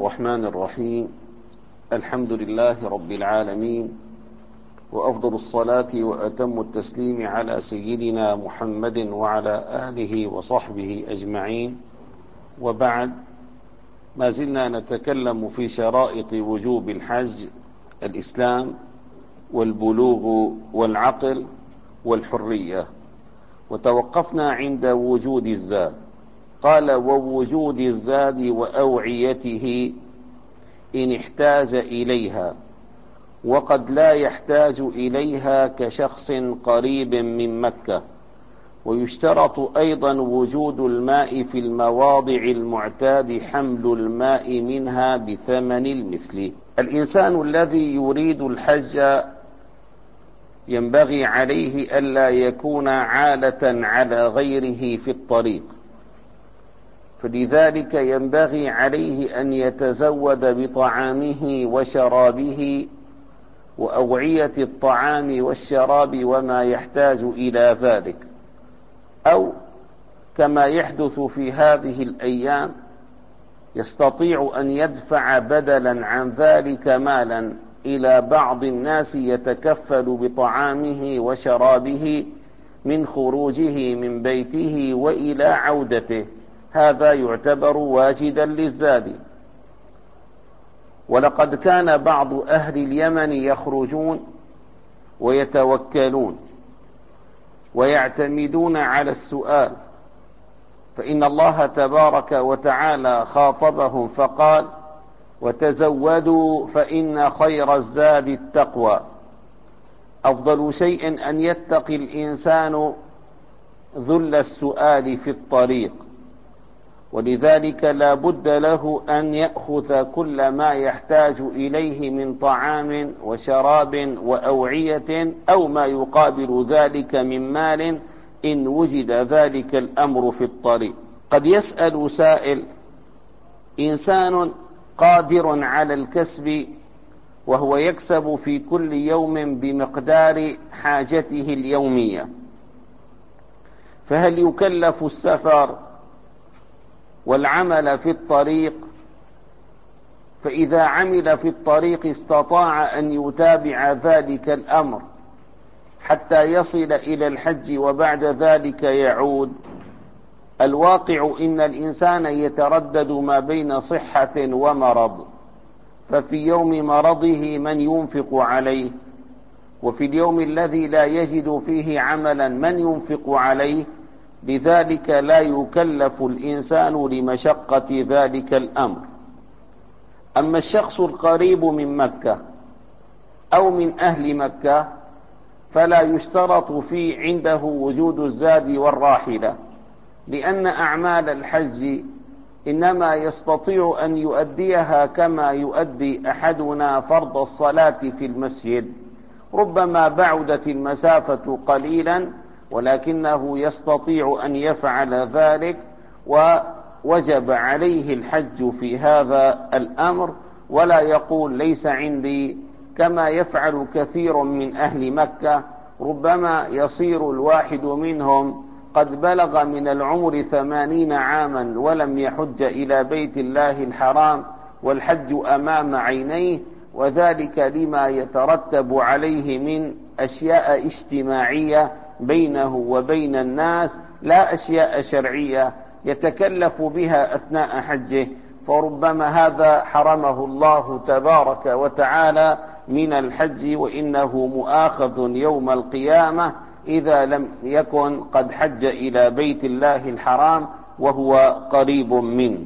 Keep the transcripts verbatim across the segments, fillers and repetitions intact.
الرحمن الرحيم. الحمد لله رب العالمين، وأفضل الصلاة وأتم التسليم على سيدنا محمد وعلى آله وصحبه أجمعين، وبعد. ما زلنا نتكلم في شرائط وجوب الحج: الإسلام والبلوغ والعقل والحرية، وتوقفنا عند وجود الزاد. قال: ووجود الزاد وأوعيته إن احتاج إليها، وقد لا يحتاج إليها كشخص قريب من مكة. ويشترط أيضا وجود الماء في المواضع المعتاد حمل الماء منها بثمن المثل. الإنسان الذي يريد الحج ينبغي عليه ألا يكون عالة على غيره في الطريق، فلذلك ينبغي عليه أن يتزود بطعامه وشرابه وأوعية الطعام والشراب وما يحتاج إلى ذلك، أو كما يحدث في هذه الأيام يستطيع أن يدفع بدلا عن ذلك مالا إلى بعض الناس يتكفل بطعامه وشرابه من خروجه من بيته وإلى عودته. هذا يعتبر واجدا للزاد. ولقد كان بعض أهل اليمن يخرجون ويتوكلون ويعتمدون على السؤال، فإن الله تبارك وتعالى خاطبهم فقال: وتزودوا فإن خير الزاد التقوى. أفضل شيء أن يتقي الإنسان ذل السؤال في الطريق، ولذلك لا بد له أن يأخذ كل ما يحتاج إليه من طعام وشراب وأوعية، أو ما يقابل ذلك من مال إن وجد ذلك الأمر في الطريق. قد يسأل سائل: إنسان قادر على الكسب وهو يكسب في كل يوم بمقدار حاجته اليومية، فهل يكلف السفر والعمل في الطريق؟ فإذا عمل في الطريق استطاع أن يتابع ذلك الأمر حتى يصل إلى الحج وبعد ذلك يعود. الواقع إن الإنسان يتردد ما بين صحة ومرض، ففي يوم مرضه من ينفق عليه، وفي اليوم الذي لا يجد فيه عملا من ينفق عليه. لذلك لا يكلف الإنسان لمشقة ذلك الأمر. أما الشخص القريب من مكة أو من أهل مكة فلا يشترط في عنده وجود الزاد والراحلة، لأن أعمال الحج إنما يستطيع أن يؤديها كما يؤدي أحدنا فرض الصلاة في المسجد. ربما بعدت المسافة قليلا ولكنه يستطيع أن يفعل ذلك، ووجب عليه الحج في هذا الأمر، ولا يقول ليس عندي، كما يفعل كثير من أهل مكة. ربما يصير الواحد منهم قد بلغ من العمر ثمانين عاما ولم يحج إلى بيت الله الحرام والحج أمام عينيه، وذلك لما يترتب عليه من أشياء اجتماعية بينه وبين الناس، لا أشياء شرعية يتكلف بها أثناء حجه، فربما هذا حرمه الله تبارك وتعالى من الحج، وإنه مؤاخذ يوم القيامة إذا لم يكن قد حج إلى بيت الله الحرام وهو قريب منه.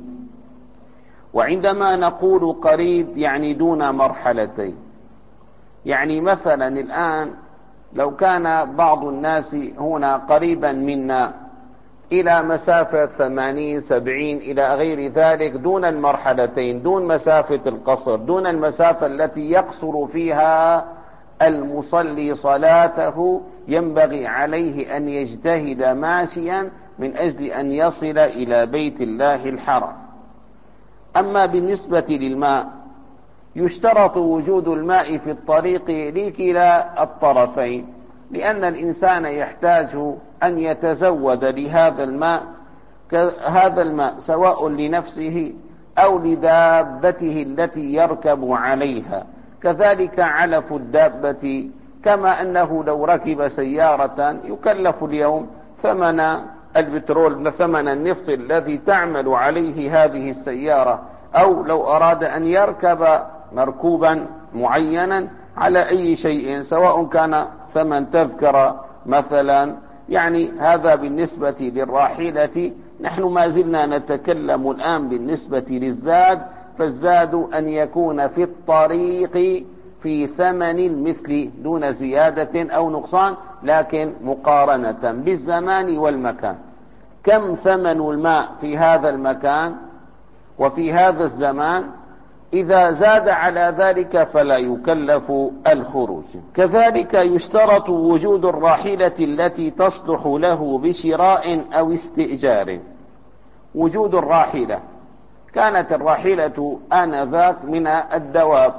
وعندما نقول قريب يعني دون مرحلتين، يعني مثلا الآن لو كان بعض الناس هنا قريبا منا إلى مسافة ثمانين سبعين إلى غير ذلك، دون المرحلتين، دون مسافة القصر، دون المسافة التي يقصر فيها المصلي صلاته، ينبغي عليه أن يجتهد ماشيا من أجل أن يصل إلى بيت الله الحرام. أما بالنسبة للماء يشترط وجود الماء في الطريق لكلا الطرفين، لأن الإنسان يحتاج أن يتزود لهذا الماء، هذا الماء سواء لنفسه أو لدابته التي يركب عليها. كذلك علف الدابة، كما أنه لو ركب سيارة يكلف اليوم ثمن البترول، ثمن النفط الذي تعمل عليه هذه السيارة، أو لو أراد أن يركب مركوبا معينا على أي شيء سواء كان ثمن تذكرة مثلا. يعني هذا بالنسبة للراحلة. نحن ما زلنا نتكلم الآن بالنسبة للزاد، فالزاد أن يكون في الطريق في ثمن المثل دون زيادة أو نقصان، لكن مقارنة بالزمان والمكان. كم ثمن الماء في هذا المكان وفي هذا الزمان؟ إذا زاد على ذلك فلا يكلف الخروج. كذلك يشترط وجود الراحلة التي تصلح له بشراء أو استئجار. وجود الراحلة، كانت الراحلة آنذاك من الدواب،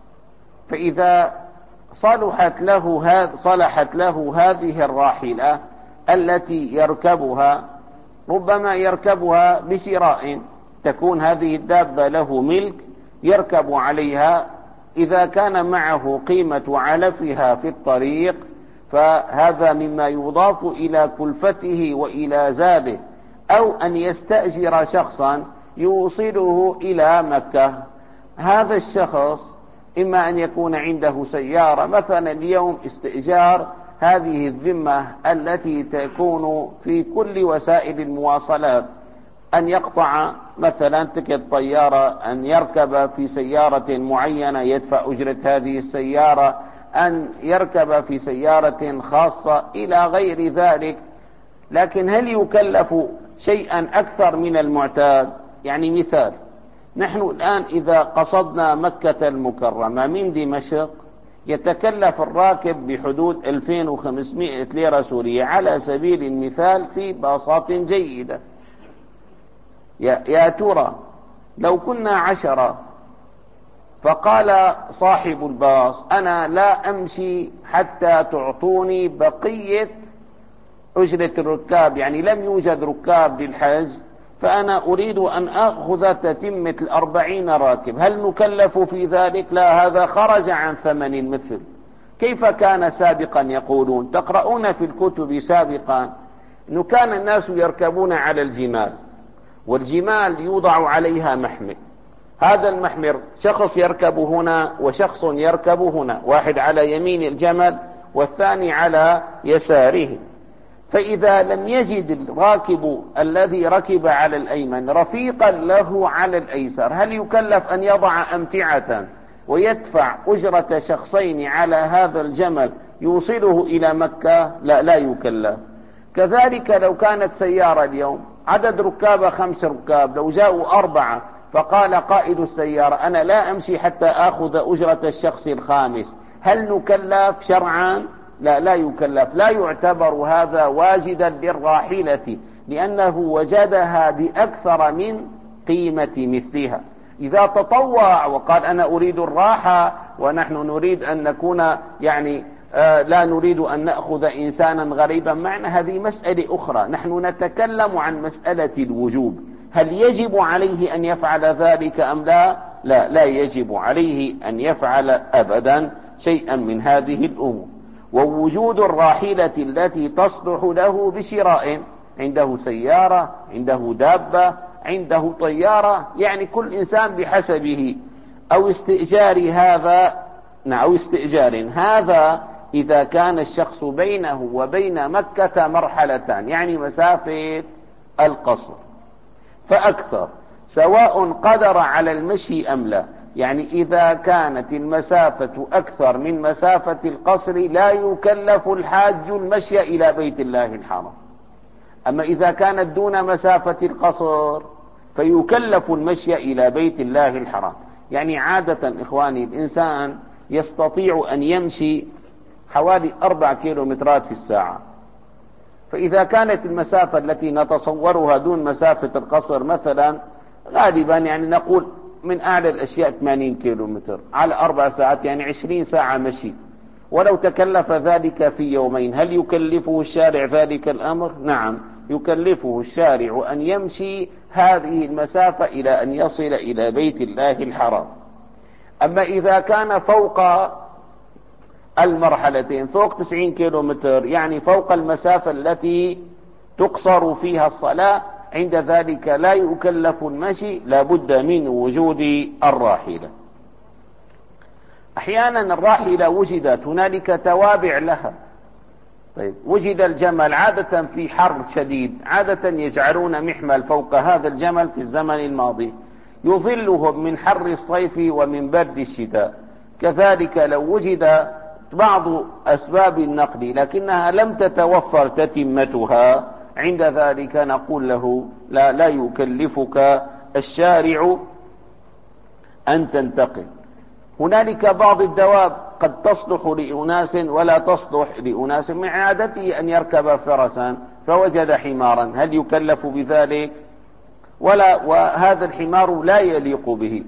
فإذا صلحت له صلحت له هذه الراحلة التي يركبها، ربما يركبها بشراء، تكون هذه الدابة له ملك يركب عليها. إذا كان معه قيمة علفها في الطريق فهذا مما يضاف إلى كلفته وإلى زاده. أو أن يستأجر شخصا يوصله إلى مكة. هذا الشخص إما أن يكون عنده سيارة، مثلا اليوم استئجار هذه الذمة التي تكون في كل وسائل المواصلات، أن يقطع مثلا تكت طيارة، أن يركب في سيارة معينة يدفع أجرة هذه السيارة، أن يركب في سيارة خاصة إلى غير ذلك. لكن هل يكلف شيئا أكثر من المعتاد؟ يعني مثال، نحن الآن إذا قصدنا مكة المكرمة من دمشق يتكلف الراكب بحدود ألفين وخمسمائة ليرة سورية على سبيل المثال في باصات جيدة. يا, يا ترى لو كنا عشرة فقال صاحب الباص أنا لا أمشي حتى تعطوني بقية أجرة الركاب، يعني لم يوجد ركاب للحج فأنا أريد أن أخذ تتمة الأربعين راكب، هل نكلف في ذلك؟ لا، هذا خرج عن ثمن المثل. كيف كان سابقا يقولون؟ تقرؤون في الكتب سابقا أنه كان الناس يركبون على الجمال، والجمال يوضع عليها محمل، هذا المحمر شخص يركب هنا وشخص يركب هنا، واحد على يمين الجمل والثاني على يساره. فإذا لم يجد الراكب الذي ركب على الأيمن رفيقا له على الأيسر، هل يكلف أن يضع أمتعة ويدفع أجرة شخصين على هذا الجمل يوصله إلى مكة؟ لا، لا يكلف. كذلك لو كانت سيارة اليوم عدد ركابها خمس ركاب، لو جاءوا أربعة فقال قائد السيارة أنا لا أمشي حتى أخذ أجرة الشخص الخامس، هل نكلف شرعا؟ لا، لا يكلف. لا يعتبر هذا واجدا للراحلة لأنه وجدها بأكثر من قيمة مثلها. إذا تطوع وقال أنا أريد الراحة ونحن نريد أن نكون يعني آه لا نريد أن نأخذ إنسانا غريبا معنا، هذه مسألة أخرى. نحن نتكلم عن مسألة الوجوب، هل يجب عليه أن يفعل ذلك أم لا؟ لا، لا يجب عليه أن يفعل أبدا شيئا من هذه الأمور. ووجود الراحلة التي تصلح له بشراء، عنده سيارة، عنده دابة، عنده طيارة، يعني كل إنسان بحسبه، أو استئجار هذا أو استئجار هذا إذا كان الشخص بينه وبين مكة مرحلتان، يعني مسافة القصر فأكثر، سواء قدر على المشي أم لا. يعني إذا كانت المسافة أكثر من مسافة القصر لا يكلف الحاج المشي إلى بيت الله الحرام. أما إذا كانت دون مسافة القصر فيكلف المشي إلى بيت الله الحرام. يعني عادة إخواني الإنسان يستطيع أن يمشي حوالي أربع كيلومترات في الساعة، فإذا كانت المسافة التي نتصورها دون مسافة القصر مثلا غالبا يعني نقول من أعلى الأشياء ثمانين كيلومتر على أربع ساعات، يعني عشرين ساعة مشي، ولو تكلف ذلك في يومين هل يكلفه الشارع ذلك الأمر؟ نعم يكلفه الشارع أن يمشي هذه المسافة إلى أن يصل إلى بيت الله الحرام. أما إذا كان فوق المرحلتين، فوق تسعين كيلو متر، يعني فوق المسافة التي تقصر فيها الصلاة، عند ذلك لا يكلف المشي، لا بد من وجود الراحلة. أحيانا الراحلة وجدت هنالك توابع لها. طيب، وجد الجمل عادة في حر شديد، عادة يجعلون محمل فوق هذا الجمل في الزمن الماضي يظلهم من حر الصيف ومن برد الشتاء. كذلك لو وجد بعض أسباب النقل لكنها لم تتوفر تتمتها، عند ذلك نقول له لا, لا يكلفك الشارع أن تنتقل. هنالك بعض الدواب قد تصلح لأناس ولا تصلح لأناس، من عادته أن يركب فرسا فوجد حمارا، هل يكلف بذلك؟ ولا، وهذا الحمار لا يليق به.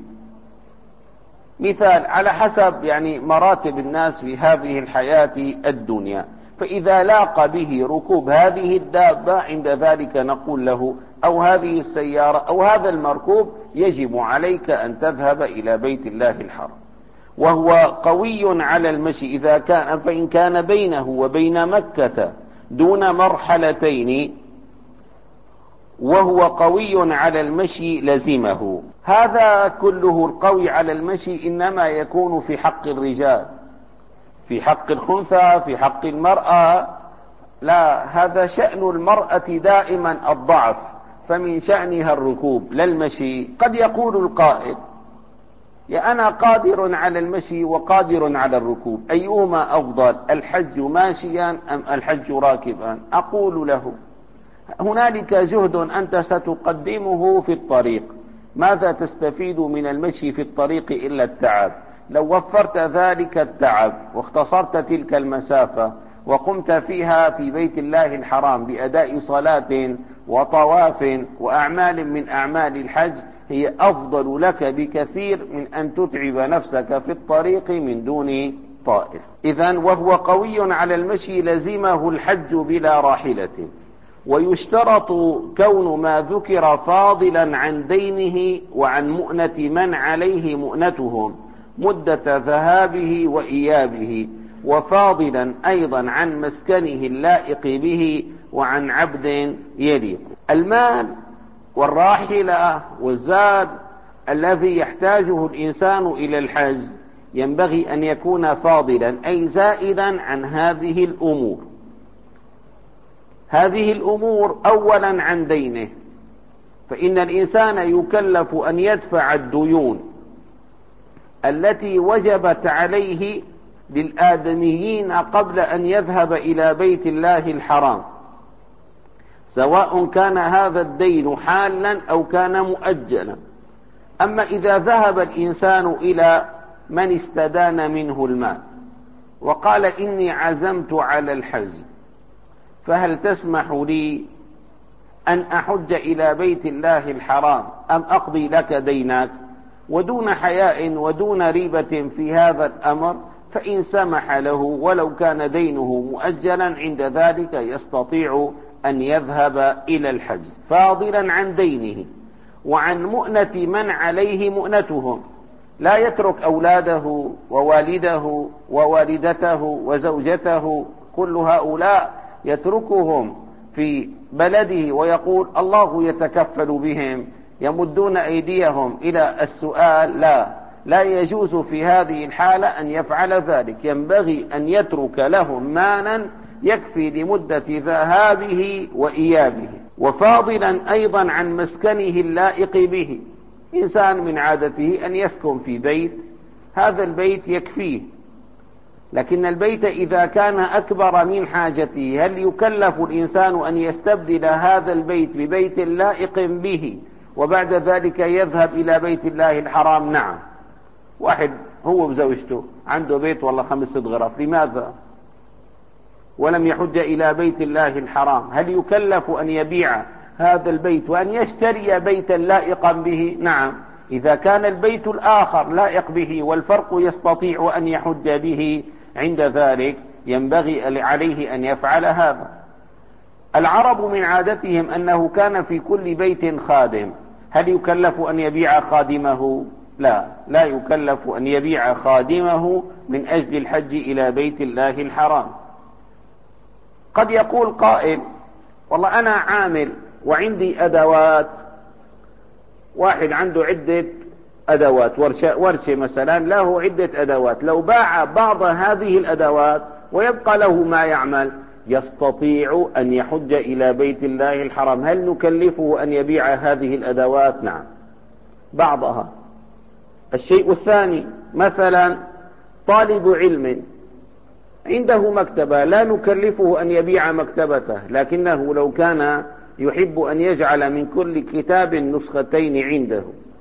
مثال على حسب يعني مراتب الناس في هذه الحياة الدنيا، فإذا لاق به ركوب هذه الدابة عند ذلك نقول له أو هذه السيارة أو هذا المركوب يجب عليك أن تذهب إلى بيت الله الحرام. وهو قوي على المشي إذا كان، فإن كان بينه وبين مكة دون مرحلتين وهو قوي على المشي لزمه. هذا كله القوي على المشي إنما يكون في حق الرجال، في حق الخنثى، في حق المرأة لا، هذا شأن المرأة دائما الضعف، فمن شأنها الركوب لا المشي. قد يقول القائل يا أنا قادر على المشي وقادر على الركوب، أيهما أفضل، الحج ماشيا أم الحج راكبا؟ أقول له هنالك جهد أنت ستقدمه في الطريق، ماذا تستفيد من المشي في الطريق إلا التعب؟ لو وفرت ذلك التعب واختصرت تلك المسافة وقمت فيها في بيت الله الحرام بأداء صلاة وطواف وأعمال من أعمال الحج، هي أفضل لك بكثير من أن تتعب نفسك في الطريق من دون طائر. إذن وهو قوي على المشي لزمه الحج بلا راحلة. ويشترط كون ما ذكر فاضلا عن دينه وعن مؤنة من عليه مؤنتهم مدة ذهابه وإيابه، وفاضلا أيضا عن مسكنه اللائق به وعن عبد يليق. المال والراحلة والزاد الذي يحتاجه الإنسان إلى الحج ينبغي أن يكون فاضلا، أي زائدا عن هذه الأمور. هذه الأمور أولا عن دينه، فإن الإنسان يكلف أن يدفع الديون التي وجبت عليه للآدميين قبل أن يذهب إلى بيت الله الحرام، سواء كان هذا الدين حالا أو كان مؤجلا. أما إذا ذهب الإنسان إلى من استدان منه المال وقال إني عزمت على الحج، فهل تسمح لي أن أحج إلى بيت الله الحرام أم أقضي لك دينك؟ ودون حياء ودون ريبة في هذا الأمر، فإن سمح له ولو كان دينه مؤجلا عند ذلك يستطيع أن يذهب إلى الحج فاضلا عن دينه وعن مؤنة من عليه مؤنتهم. لا يترك أولاده ووالده ووالدته وزوجته، كل هؤلاء يتركهم في بلده ويقول الله يتكفل بهم، يمدون أيديهم إلى السؤال. لا لا يجوز في هذه الحالة أن يفعل ذلك، ينبغي أن يترك لهم مالا يكفي لمدة ذهابه وإيابه. وفاضلا أيضا عن مسكنه اللائق به، إنسان من عادته أن يسكن في بيت، هذا البيت يكفيه، لكن البيت إذا كان أكبر من حاجته هل يكلف الإنسان أن يستبدل هذا البيت ببيت لائق به وبعد ذلك يذهب إلى بيت الله الحرام؟ نعم. واحد هو وزوجته عنده بيت والله خمس غرف، لماذا ولم يحج إلى بيت الله الحرام؟ هل يكلف أن يبيع هذا البيت وأن يشتري بيتا لائقا به؟ نعم. إذا كان البيت الآخر لائق به والفرق يستطيع أن يحج به، عند ذلك ينبغي عليه أن يفعل هذا. العرب من عادتهم أنه كان في كل بيت خادم. هل يكلف أن يبيع خادمه؟ لا، لا يكلف أن يبيع خادمه من أجل الحج إلى بيت الله الحرام. قد يقول قائل: والله أنا عامل وعندي أدوات، واحد عنده عدة أدوات، ورشة, ورشة مثلا له عدة أدوات، لو باع بعض هذه الأدوات ويبقى له ما يعمل يستطيع أن يحج إلى بيت الله الحرام. هل نكلفه أن يبيع هذه الأدوات؟ نعم، بعضها. الشيء الثاني، مثلا طالب علم عنده مكتبة، لا نكلفه أن يبيع مكتبته، لكنه لو كان يحب أن يجعل من كل كتاب نسختين عنده،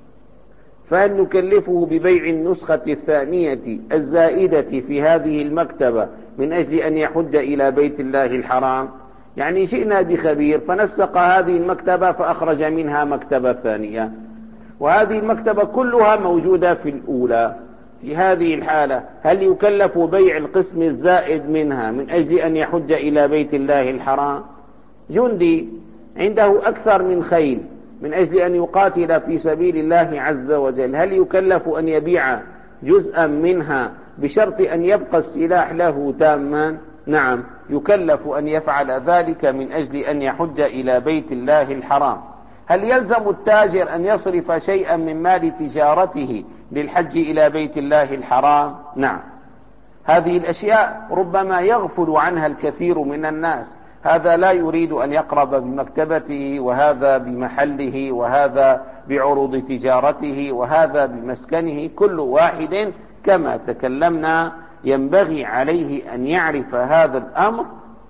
فهل نكلفه ببيع النسخة الثانية الزائدة في هذه المكتبة من أجل أن يحج إلى بيت الله الحرام؟ يعني شئنا بخبير فنسق هذه المكتبة فأخرج منها مكتبة ثانية، وهذه المكتبة كلها موجودة في الأولى. في هذه الحالة هل يكلف بيع القسم الزائد منها من أجل أن يحج إلى بيت الله الحرام؟ جندي عنده أكثر من خيل من أجل أن يقاتل في سبيل الله عز وجل، هل يكلف أن يبيع جزءا منها بشرط أن يبقى السلاح له تاما؟ نعم، يكلف أن يفعل ذلك من أجل أن يحج إلى بيت الله الحرام. هل يلزم التاجر أن يصرف شيئا من مال تجارته للحج إلى بيت الله الحرام؟ نعم. هذه الأشياء ربما يغفل عنها الكثير من الناس، هذا لا يريد أن يقرب بمكتبته، وهذا بمحله، وهذا بعروض تجارته، وهذا بمسكنه. كل واحد كما تكلمنا ينبغي عليه أن يعرف هذا الأمر.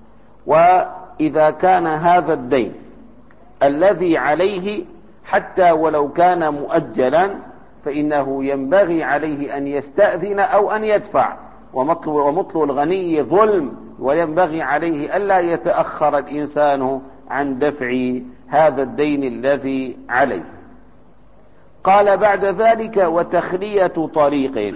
وإذا كان هذا الدين الذي عليه حتى ولو كان مؤجلا فإنه ينبغي عليه أن يستأذن أو أن يدفع، ومطل الغني ظلم، وينبغي عليه ألا يتأخر الإنسان عن دفع هذا الدين الذي عليه. قال بعد ذلك: وتخلية طريق.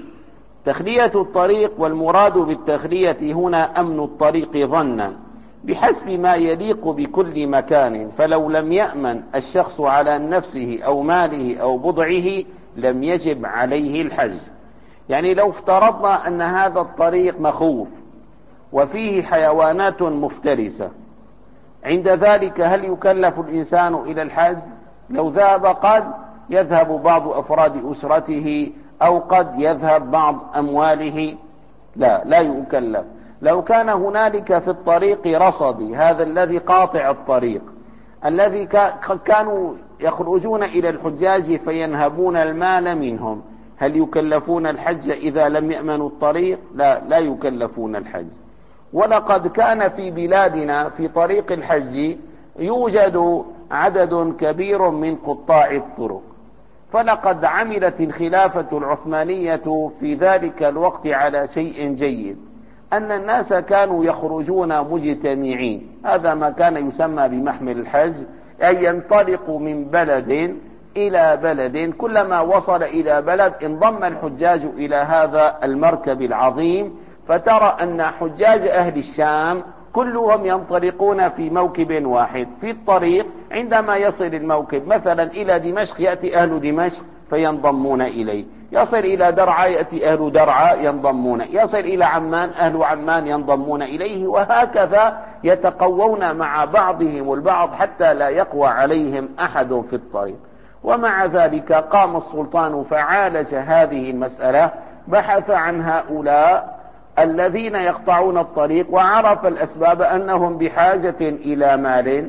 تخلية الطريق، والمراد بالتخلية هنا أمن الطريق ظنا بحسب ما يليق بكل مكان، فلو لم يأمن الشخص على نفسه أو ماله أو بضعه لم يجب عليه الحج. يعني لو افترضنا أن هذا الطريق مخوف وفيه حيوانات مفترسة، عند ذلك هل يكلف الإنسان إلى الحج؟ لو ذهب قد يذهب بعض أفراد أسرته، أو قد يذهب بعض أمواله، لا لا يكلف. لو كان هنالك في الطريق رصدي، هذا الذي قاطع الطريق الذي كانوا يخرجون إلى الحجاج فينهبون المال منهم، هل يكلفون الحج إذا لم يأمنوا الطريق؟ لا لا يكلفون الحج. ولقد كان في بلادنا في طريق الحج يوجد عدد كبير من قطاع الطرق، فلقد عملت الخلافة العثمانية في ذلك الوقت على شيء جيد، أن الناس كانوا يخرجون مجتمعين، هذا ما كان يسمى بمحمل الحج، أي ينطلق من بلد إلى بلد، كلما وصل إلى بلد انضم الحجاج إلى هذا المركب العظيم، فترى أن حجاج أهل الشام كلهم ينطلقون في موكب واحد في الطريق. عندما يصل الموكب مثلا إلى دمشق يأتي أهل دمشق فينضمون إليه، يصل إلى درعا يأتي أهل درعا ينضمون، يصل إلى عمان أهل عمان ينضمون إليه، وهكذا يتقوون مع بعضهم البعض حتى لا يقوى عليهم أحد في الطريق. ومع ذلك قام السلطان فعالج هذه المسألة، بحث عن هؤلاء الذين يقطعون الطريق، وعرف الأسباب أنهم بحاجة إلى مال،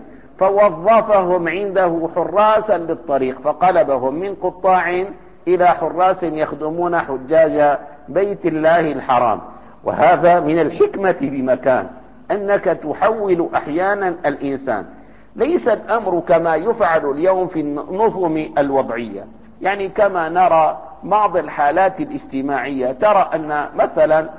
فوظفهم عنده حراسا للطريق، فقلبهم من قطاع إلى حراس يخدمون حجاج بيت الله الحرام. وهذا من الحكمة بمكان، أنك تحول أحيانا الإنسان، ليس الأمر كما يفعل اليوم في النظم الوضعية، يعني كما نرى بعض الحالات الاجتماعية، ترى أن مثلا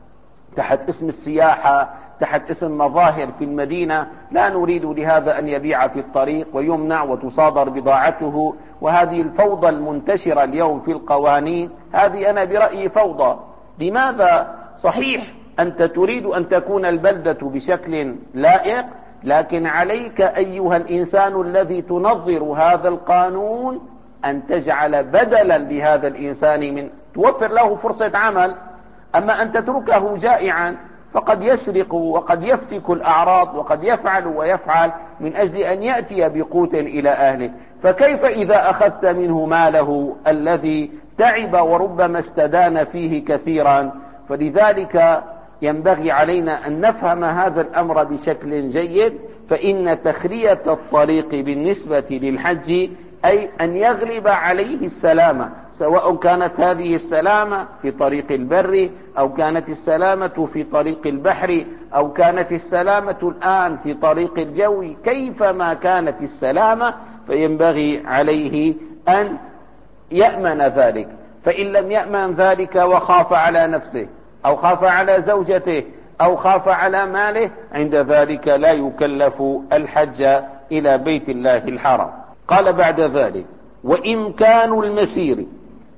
تحت اسم السياحة، تحت اسم مظاهر في المدينة، لا نريد لهذا أن يبيع في الطريق ويمنع وتصادر بضاعته، وهذه الفوضى المنتشرة اليوم في القوانين، هذه أنا برأيي فوضى. لماذا؟ صحيح أنت تريد أن تكون البلدة بشكل لائق، لكن عليك أيها الإنسان الذي تنظر هذا القانون أن تجعل بدلا لهذا الإنسان من توفر له فرصة عمل. أما أن تتركه جائعا فقد يسرق وقد يفتك الأعراض وقد يفعل ويفعل من أجل أن يأتي بقوت إلى أهله. فكيف إذا أخذت منه ماله الذي تعب وربما استدان فيه كثيرا؟ فلذلك ينبغي علينا أن نفهم هذا الأمر بشكل جيد. فإن تخلية الطريق بالنسبة للحج أي أن يغلب عليه السلامة، سواء كانت هذه السلامة في طريق البر أو كانت السلامة في طريق البحر أو كانت السلامة الآن في طريق الجو. كيفما كانت السلامة فينبغي عليه أن يأمن ذلك. فإن لم يأمن ذلك وخاف على نفسه أو خاف على زوجته أو خاف على ماله، عند ذلك لا يكلف الحج إلى بيت الله الحرام. قال بعد ذلك: وإمكان المسير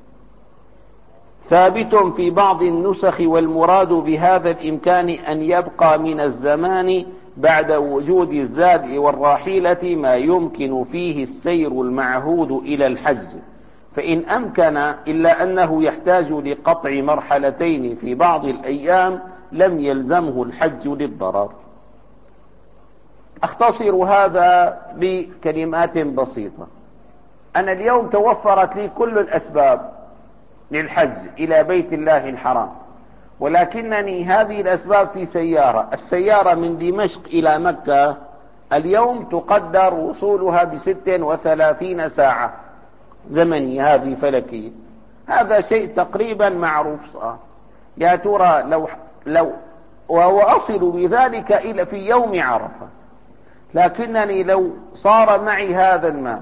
ثابت في بعض النسخ، والمراد بهذا الإمكان أن يبقى من الزمان بعد وجود الزاد والراحلة ما يمكن فيه السير المعهود إلى الحج، فإن أمكن، إلا أنه يحتاج لقطع مرحلتين في بعض الأيام لم يلزمه الحج للضرر. أختصر هذا بكلمات بسيطة. أنا اليوم توفرت لي كل الأسباب للحج إلى بيت الله الحرام، ولكنني هذه الأسباب في سيارة. السيارة من دمشق إلى مكة اليوم تقدر وصولها بست وثلاثين ساعة زمني، هذه فلكية. هذا شيء تقريبا معروف صار. يا ترى لو لو وأصل بذلك إلى في يوم عرفة، لكنني لو صار معي هذا المال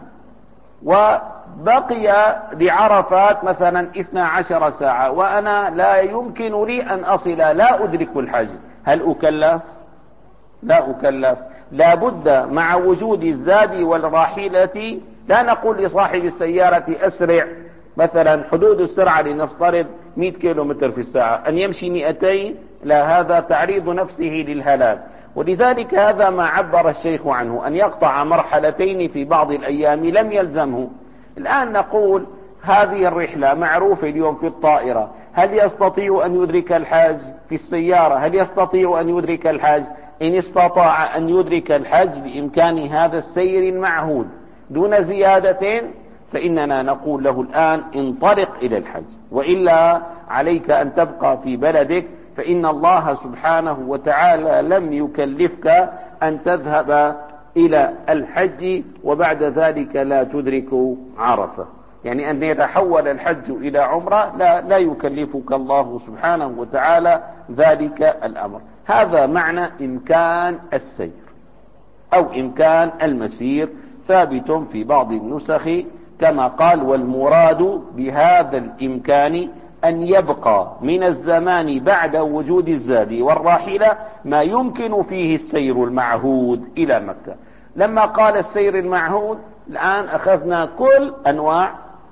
وبقي لعرفات مثلا اثنتا عشرة ساعة وأنا لا يمكن لي أن أصل، لا أدرك الحج، هل أكلف؟ لا أكلف. لا بد مع وجود الزاد والراحلة. لا نقول لصاحب السيارة أسرع، مثلا حدود السرعة لنفترض مئة كيلو متر في الساعة، أن يمشي مئتين، لا، هذا تعريض نفسه للهلاك. ولذلك هذا ما عبر الشيخ عنه، أن يقطع مرحلتين في بعض الأيام لم يلزمه. الآن نقول هذه الرحلة معروفة اليوم في الطائرة، هل يستطيع أن يدرك الحج؟ في السيارة هل يستطيع أن يدرك الحج؟ إن استطاع أن يدرك الحج بإمكان هذا السير المعهود دون زيادة، فإننا نقول له الآن انطلق إلى الحج، وإلا عليك أن تبقى في بلدك، فإن الله سبحانه وتعالى لم يكلفك أن تذهب إلى الحج وبعد ذلك لا تدرك عرفة. يعني أن يتحول الحج إلى عمرة، لا, لا يكلفك الله سبحانه وتعالى ذلك الأمر. هذا معنى إمكان السير أو إمكان المسير، ثابت في بعض النسخ كما قال: والمراد بهذا الإمكان أن يبقى من الزمان بعد وجود الزاد والراحلة ما يمكن فيه السير المعهود إلى مكة. لما قال السير المعهود، الآن أخذنا كل أنواع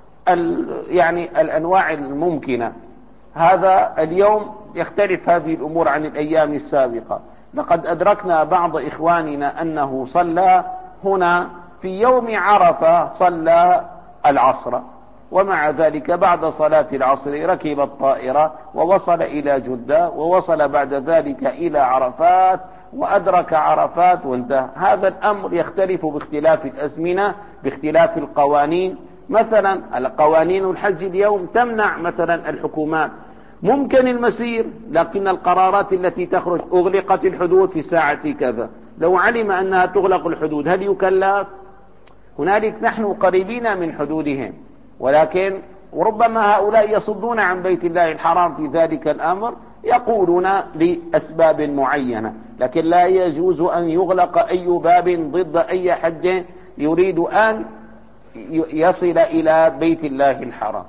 يعني الأنواع الممكنة. هذا اليوم يختلف هذه الأمور عن الأيام السابقة. لقد أدركنا بعض إخواننا أنه صلى هنا في يوم عرفة، صلى العصر، ومع ذلك بعد صلاة العصر ركب الطائرة ووصل إلى جدة، ووصل بعد ذلك إلى عرفات وأدرك عرفات وانتهى. هذا الأمر يختلف باختلاف الأزمنة، باختلاف القوانين. مثلا القوانين الحج اليوم تمنع مثلا الحكومات، ممكن المسير، لكن القرارات التي تخرج أغلقت الحدود في ساعة كذا. لو علم أنها تغلق الحدود هل يكلف؟ هنالك نحن قريبين من حدودهم، ولكن وربما هؤلاء يصدون عن بيت الله الحرام في ذلك الأمر، يقولون لأسباب معينة، لكن لا يجوز أن يغلق أي باب ضد أي حج يريد أن يصل إلى بيت الله الحرام.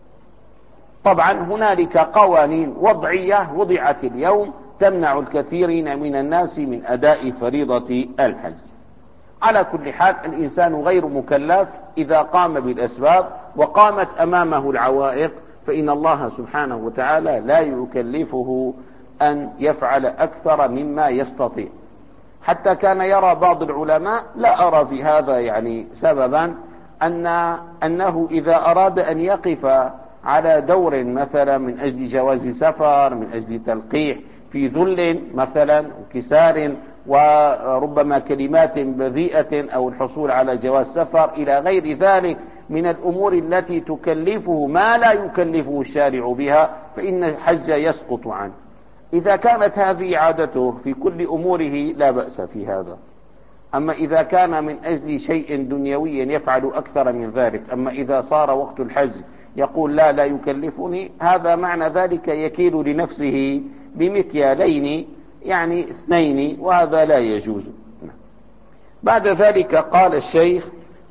طبعا هنالك قوانين وضعية وضعت اليوم تمنع الكثيرين من الناس من أداء فريضة الحج. على كل حال الإنسان غير مكلف إذا قام بالأسباب وقامت أمامه العوائق، فإن الله سبحانه وتعالى لا يكلفه أن يفعل أكثر مما يستطيع. حتى كان يرى بعض العلماء، لا أرى في هذا يعني سببا، أن أنه إذا أراد أن يقف على دور مثلا من أجل جواز سفر، من أجل تلقيح في ذل مثلا وكسار وربما كلمات بذيئة أو الحصول على جواز سفر إلى غير ذلك من الأمور التي تكلفه ما لا يكلفه الشارع بها، فإن الحج يسقط عنه. إذا كانت هذه عادته في كل أموره لا بأس في هذا. أما إذا كان من أجل شيء دنيوي يفعل أكثر من ذلك، أما إذا صار وقت الحج يقول لا لا يكلفني، هذا معنى ذلك يكيل لنفسه بمكيالين يعني اثنين، وهذا لا يجوز. بعد ذلك قال الشيخ: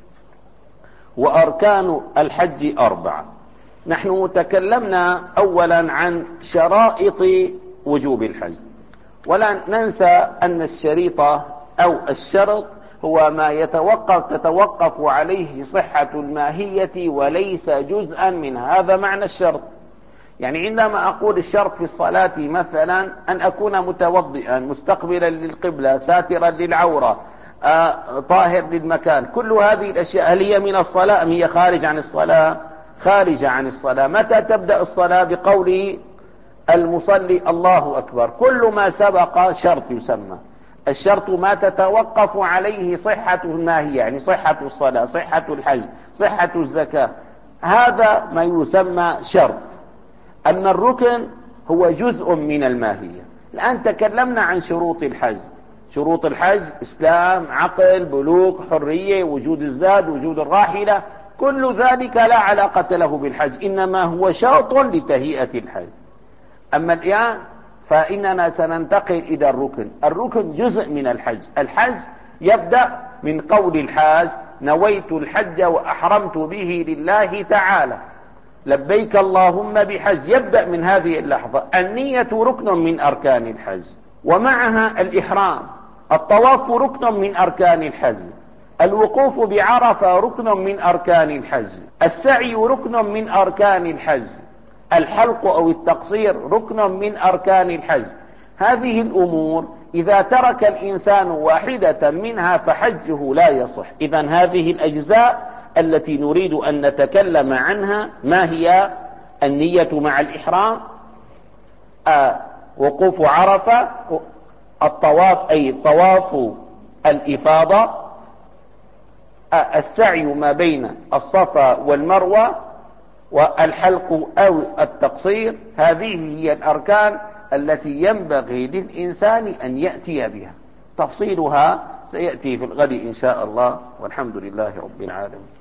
وأركان الحج أربعة. نحن تكلمنا أولا عن شرائط وجوب الحج، ولا ننسى أن الشريطة أو الشرط هو ما يتوقف تتوقف عليه صحة الماهية وليس جزءا من هذا معنى الشرط. يعني عندما أقول الشرط في الصلاة مثلا أن أكون متوضئا مستقبلا للقبلة ساترا للعورة آه، طاهر للمكان، كل هذه الأشياء هل هي من الصلاة أم هي خارج عن الصلاة؟ خارجة عن الصلاة. متى تبدأ الصلاة؟ بقول المصلي الله أكبر. كل ما سبق شرط يسمى. الشرط ما تتوقف عليه صحة الماهية، يعني صحة الصلاة، صحة الحج، صحة الزكاة، هذا ما يسمى شرط. أما الركن هو جزء من الماهية. الآن تكلمنا عن شروط الحج. شروط الحج: إسلام، عقل، بلوغ، حرية، وجود الزاد، وجود الراحلة، كل ذلك لا علاقة له بالحج، إنما هو شرط لتهيئة الحج. أما الآن فإننا سننتقل إلى الركن. الركن جزء من الحج. الحج يبدأ من قول الحاج: نويت الحج وأحرمت به لله تعالى، لبيك اللهم بحج. يبدأ من هذه اللحظة. النية ركن من أركان الحج، ومعها الإحرام. الطواف ركن من أركان الحج. الوقوف بعرفة ركن من أركان الحج. السعي ركن من أركان الحج. الحلق أو التقصير ركن من أركان الحج. هذه الأمور إذا ترك الإنسان واحدة منها فحجه لا يصح. إذن هذه الأجزاء التي نريد أن نتكلم عنها ما هي؟ النية مع الإحرام، آه وقوف عرفة، الطواف أي طواف الإفاضة، آه السعي ما بين الصفا والمروة، والحلق أو التقصير. هذه هي الأركان التي ينبغي للإنسان أن يأتي بها. تفصيلها سيأتي في الغد إن شاء الله، والحمد لله رب العالمين.